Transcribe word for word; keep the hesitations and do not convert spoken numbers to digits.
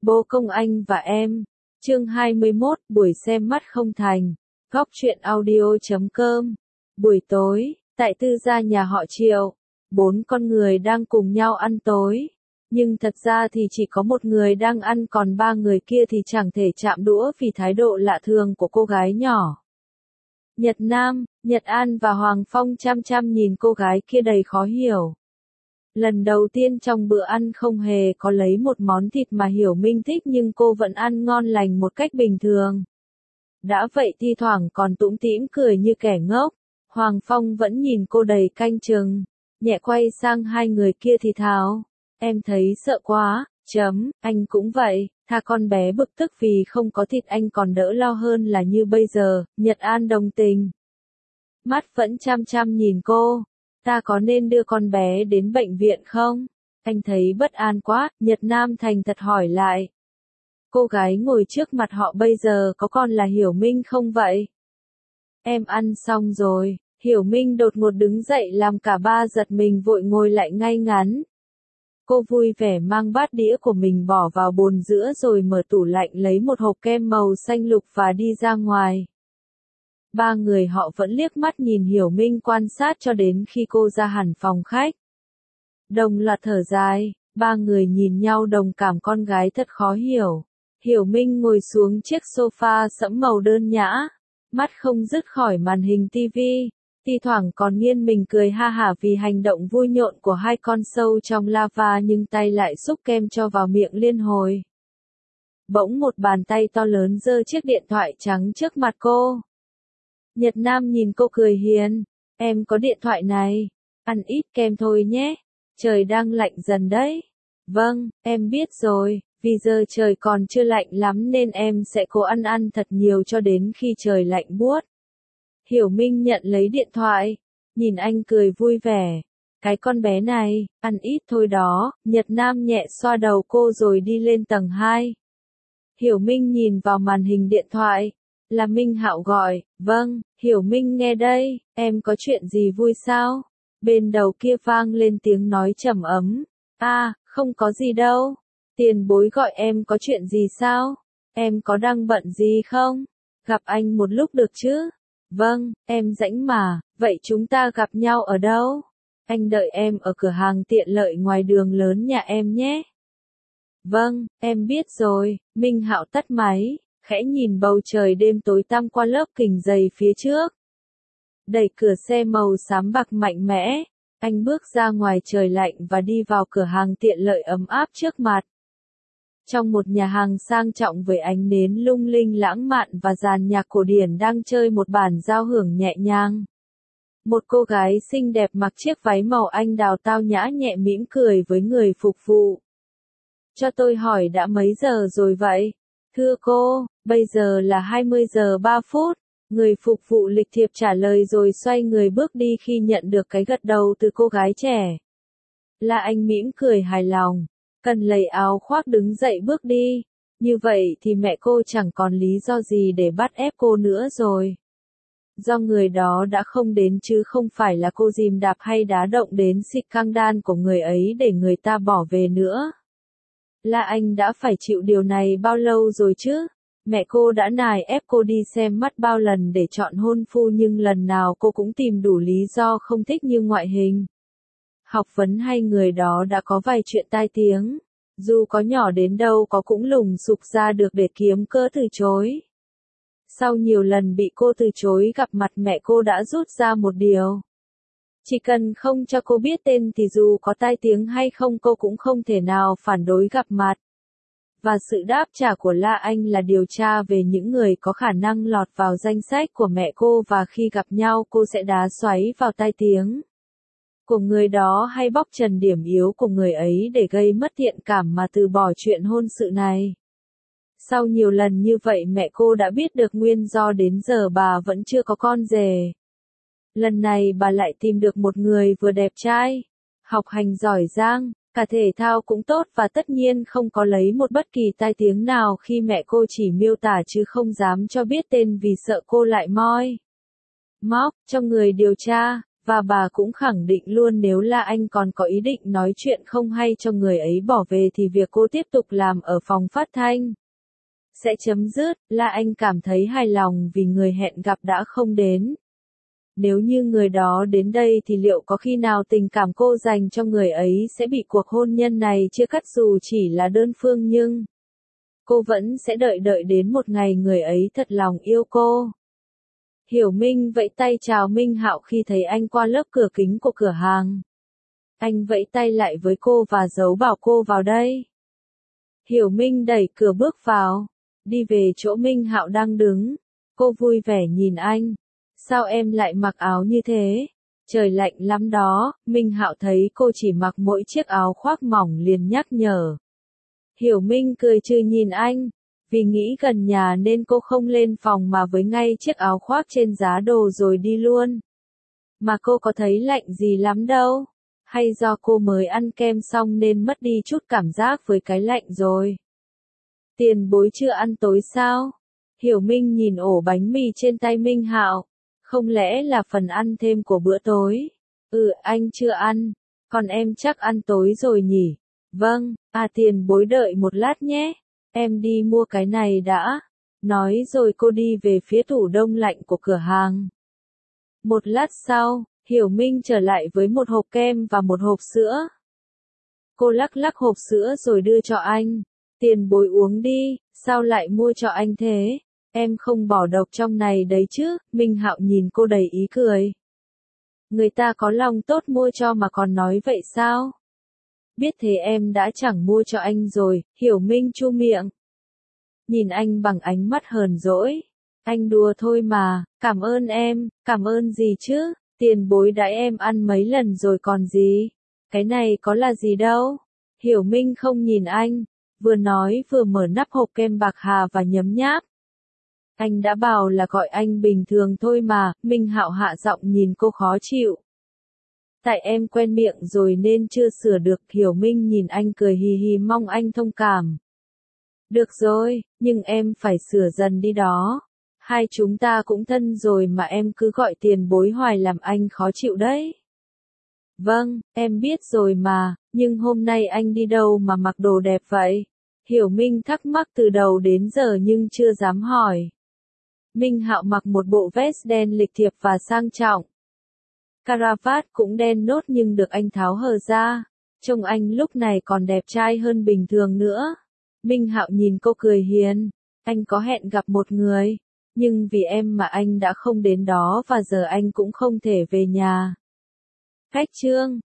Bố công anh và em. Chương hai mươi mốt, buổi xem mắt không thành. Góc truyện audio chấm com. Buổi tối, tại tư gia nhà họ Triệu, bốn con người đang cùng nhau ăn tối. Nhưng thật ra thì chỉ có một người đang ăn, còn ba người kia thì chẳng thể chạm đũa vì thái độ lạ thường của cô gái nhỏ. Nhật Nam, Nhật An và Hoàng Phong chăm chăm nhìn cô gái kia đầy khó hiểu. Lần đầu tiên trong bữa ăn không hề có lấy một món thịt mà Hiểu Minh thích, nhưng cô vẫn ăn ngon lành một cách bình thường. Đã vậy thi thoảng còn tủm tỉm cười như kẻ ngốc. Hoàng Phong vẫn nhìn cô đầy canh chừng, nhẹ quay sang hai người kia thì thào: em thấy sợ quá, chấm, anh cũng vậy, tha con bé bực tức vì không có thịt anh còn đỡ lo hơn là như bây giờ. Nhật An đồng tình, mắt vẫn chăm chăm nhìn cô. Ta có nên đưa con bé đến bệnh viện không? Anh thấy bất an quá. Nhật Nam thành thật hỏi lại. Cô gái ngồi trước mặt họ bây giờ có còn là Hiểu Minh không vậy? Em ăn xong rồi. Hiểu Minh đột ngột đứng dậy làm cả ba giật mình vội ngồi lại ngay ngắn. Cô vui vẻ mang bát đĩa của mình bỏ vào bồn giữa rồi mở tủ lạnh lấy một hộp kem màu xanh lục và đi ra ngoài. Ba người họ vẫn liếc mắt nhìn Hiểu Minh quan sát cho đến khi cô ra hẳn phòng khách. Đồng loạt thở dài, ba người nhìn nhau đồng cảm, con gái thật khó hiểu. Hiểu Minh ngồi xuống chiếc sofa sẫm màu đơn nhã, mắt không dứt khỏi màn hình tivi, thi thoảng còn nghiêng mình cười ha hả vì hành động vui nhộn của hai con sâu trong lava, nhưng tay lại xúc kem cho vào miệng liên hồi. Bỗng một bàn tay to lớn giơ chiếc điện thoại trắng trước mặt cô. Nhật Nam nhìn cô cười hiền, em có điện thoại này, ăn ít kem thôi nhé, trời đang lạnh dần đấy. Vâng, em biết rồi, vì giờ trời còn chưa lạnh lắm nên em sẽ cố ăn ăn thật nhiều cho đến khi trời lạnh buốt. Hiểu Minh nhận lấy điện thoại, nhìn anh cười vui vẻ. Cái con bé này, ăn ít thôi đó. Nhật Nam nhẹ xoa đầu cô rồi đi lên tầng hai. Hiểu Minh nhìn vào màn hình điện thoại. Là Minh Hạo gọi. Vâng, Hiểu Minh nghe đây, em có chuyện gì vui sao? Bên đầu kia vang lên tiếng nói trầm ấm. A, à, không có gì đâu. Tiền bối gọi em có chuyện gì sao? Em có đang bận gì không? Gặp anh một lúc được chứ? Vâng, em rảnh mà, vậy chúng ta gặp nhau ở đâu? Anh đợi em ở cửa hàng tiện lợi ngoài đường lớn nhà em nhé. Vâng, em biết rồi. Minh Hạo tắt máy, khẽ nhìn bầu trời đêm tối tăm qua lớp kính dày phía trước. Đẩy cửa xe màu xám bạc mạnh mẽ, anh bước ra ngoài trời lạnh và đi vào cửa hàng tiện lợi ấm áp trước mặt. Trong một nhà hàng sang trọng với ánh nến lung linh lãng mạn và dàn nhạc cổ điển đang chơi một bản giao hưởng nhẹ nhàng. Một cô gái xinh đẹp mặc chiếc váy màu anh đào tao nhã nhẹ mỉm cười với người phục vụ. Cho tôi hỏi đã mấy giờ rồi vậy? Thưa cô, bây giờ là hai mươi giờ ba phút. Người phục vụ lịch thiệp trả lời rồi xoay người bước đi khi nhận được cái gật đầu từ cô gái trẻ. Là anh mỉm cười hài lòng. Cần lấy áo khoác đứng dậy bước đi. Như vậy thì mẹ cô chẳng còn lý do gì để bắt ép cô nữa rồi. Do người đó đã không đến chứ không phải là cô dìm đạp hay đá động đến xịt căng đan của người ấy để người ta bỏ về nữa. Là anh đã phải chịu điều này bao lâu rồi chứ? Mẹ cô đã nài ép cô đi xem mắt bao lần để chọn hôn phu, nhưng lần nào cô cũng tìm đủ lý do không thích như ngoại hình, học vấn hay người đó đã có vài chuyện tai tiếng. Dù có nhỏ đến đâu có cũng lùng sục ra được để kiếm cớ từ chối. Sau nhiều lần bị cô từ chối gặp mặt, mẹ cô đã rút ra một điều. Chỉ cần không cho cô biết tên thì dù có tai tiếng hay không cô cũng không thể nào phản đối gặp mặt. Và sự đáp trả của La Anh là điều tra về những người có khả năng lọt vào danh sách của mẹ cô, và khi gặp nhau cô sẽ đá xoáy vào tai tiếng của người đó hay bóc trần điểm yếu của người ấy để gây mất thiện cảm mà từ bỏ chuyện hôn sự này. Sau nhiều lần như vậy mẹ cô đã biết được nguyên do đến giờ bà vẫn chưa có con rể. Lần này bà lại tìm được một người vừa đẹp trai, học hành giỏi giang, cả thể thao cũng tốt, và tất nhiên không có lấy một bất kỳ tai tiếng nào khi mẹ cô chỉ miêu tả chứ không dám cho biết tên vì sợ cô lại moi móc cho người điều tra. Và bà cũng khẳng định luôn nếu là anh còn có ý định nói chuyện không hay cho người ấy bỏ về thì việc cô tiếp tục làm ở phòng phát thanh sẽ chấm dứt, là anh cảm thấy hài lòng vì người hẹn gặp đã không đến. Nếu như người đó đến đây thì liệu có khi nào tình cảm cô dành cho người ấy sẽ bị cuộc hôn nhân này chia cắt dù chỉ là đơn phương, nhưng cô vẫn sẽ đợi đợi đến một ngày người ấy thật lòng yêu cô. Hiểu Minh vẫy tay chào Minh Hạo khi thấy anh qua lớp cửa kính của cửa hàng. Anh vẫy tay lại với cô và giấu bảo cô vào đây. Hiểu Minh đẩy cửa bước vào, đi về chỗ Minh Hạo đang đứng. Cô vui vẻ nhìn anh. Sao em lại mặc áo như thế? Trời lạnh lắm đó. Minh Hạo thấy cô chỉ mặc mỗi chiếc áo khoác mỏng liền nhắc nhở. Hiểu Minh cười trừ nhìn anh. Vì nghĩ gần nhà nên cô không lên phòng mà với ngay chiếc áo khoác trên giá đồ rồi đi luôn. Mà cô có thấy lạnh gì lắm đâu. Hay do cô mới ăn kem xong nên mất đi chút cảm giác với cái lạnh rồi. Tiền bối chưa ăn tối sao? Hiểu Minh nhìn ổ bánh mì trên tay Minh Hạo. Không lẽ là phần ăn thêm của bữa tối? Ừ, anh chưa ăn. Còn em chắc ăn tối rồi nhỉ? Vâng, à tiền bối đợi một lát nhé. Em đi mua cái này đã. Nói rồi cô đi về phía tủ đông lạnh của cửa hàng. Một lát sau, Hiểu Minh trở lại với một hộp kem và một hộp sữa. Cô lắc lắc hộp sữa rồi đưa cho anh. Tiền bối uống đi, sao lại mua cho anh thế? Em không bỏ độc trong này đấy chứ? Minh Hạo nhìn cô đầy ý cười. Người ta có lòng tốt mua cho mà còn nói vậy sao? Biết thế em đã chẳng mua cho anh rồi. Hiểu Minh chu miệng. Nhìn anh bằng ánh mắt hờn dỗi. Anh đùa thôi mà, cảm ơn em, cảm ơn gì chứ? Tiền bối đãi em ăn mấy lần rồi còn gì? Cái này có là gì đâu? Hiểu Minh không nhìn anh, vừa nói vừa mở nắp hộp kem bạc hà và nhấm nháp. Anh đã bảo là gọi anh bình thường thôi mà. Minh Hạo hạ giọng nhìn cô khó chịu. Tại em quen miệng rồi nên chưa sửa được. Hiểu Minh nhìn anh cười hì hì mong anh thông cảm. Được rồi, nhưng em phải sửa dần đi đó. Hai chúng ta cũng thân rồi mà em cứ gọi tiền bối hoài làm anh khó chịu đấy. Vâng, em biết rồi mà, nhưng hôm nay anh đi đâu mà mặc đồ đẹp vậy? Hiểu Minh thắc mắc từ đầu đến giờ nhưng chưa dám hỏi. Minh Hạo mặc một bộ vest đen lịch thiệp và sang trọng. Caravat cũng đen nốt nhưng được anh tháo hở ra. Trông anh lúc này còn đẹp trai hơn bình thường nữa. Minh Hạo nhìn cô cười hiền. Anh có hẹn gặp một người. Nhưng vì em mà anh đã không đến đó và giờ anh cũng không thể về nhà. Khách trương.